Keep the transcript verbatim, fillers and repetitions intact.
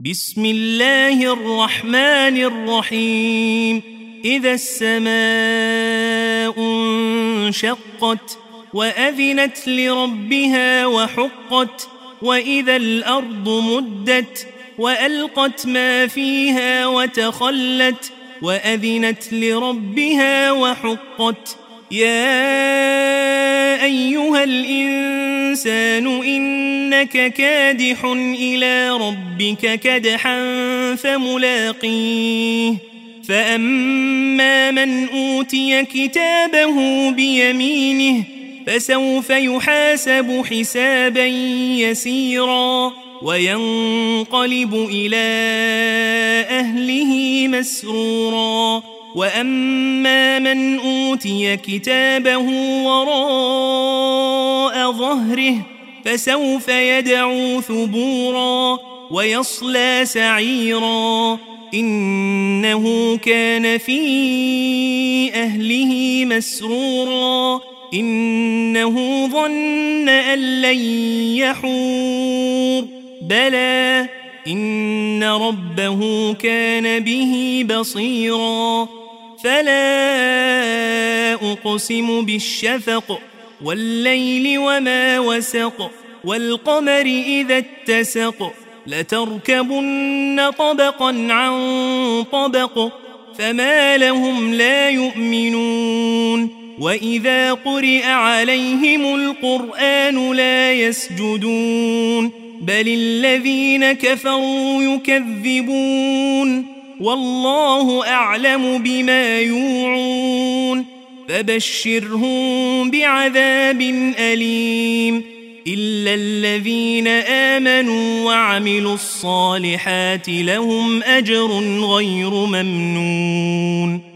بسم الله الرحمن الرحيم إذا السماء انشقت وأذنت لربها وحقت وإذا الأرض مدت وألقت ما فيها وتخلت وأذنت لربها وحقت يا أيها الإنسان إنك كادح إلى ربك كدحا فملاقيه فأما من أوتي كتابه بيمينه فسوف يحاسب حسابا يسيرا وينقلب إلى أهله مسرورا وأما من أوتي كتابه وراء ظهره فسوف يدعو ثبورا ويصلى سعيرا إنه كان في أهله مسرورا إنه ظن أن لن يحور بلى إن ربه كان به بصيرا فلا أقسم بالشفق والليل وما وسق والقمر إذا اتسق لتركبن طبقا عن طبق فما لهم لا يؤمنون وإذا قرئ عليهم القرآن لا يسجدون بل الذين كفروا يكذبون والله أعلم بما يوعون فبشرهم بعذاب أليم إلا الذين آمنوا وعملوا الصالحات لهم أجر غير ممنون.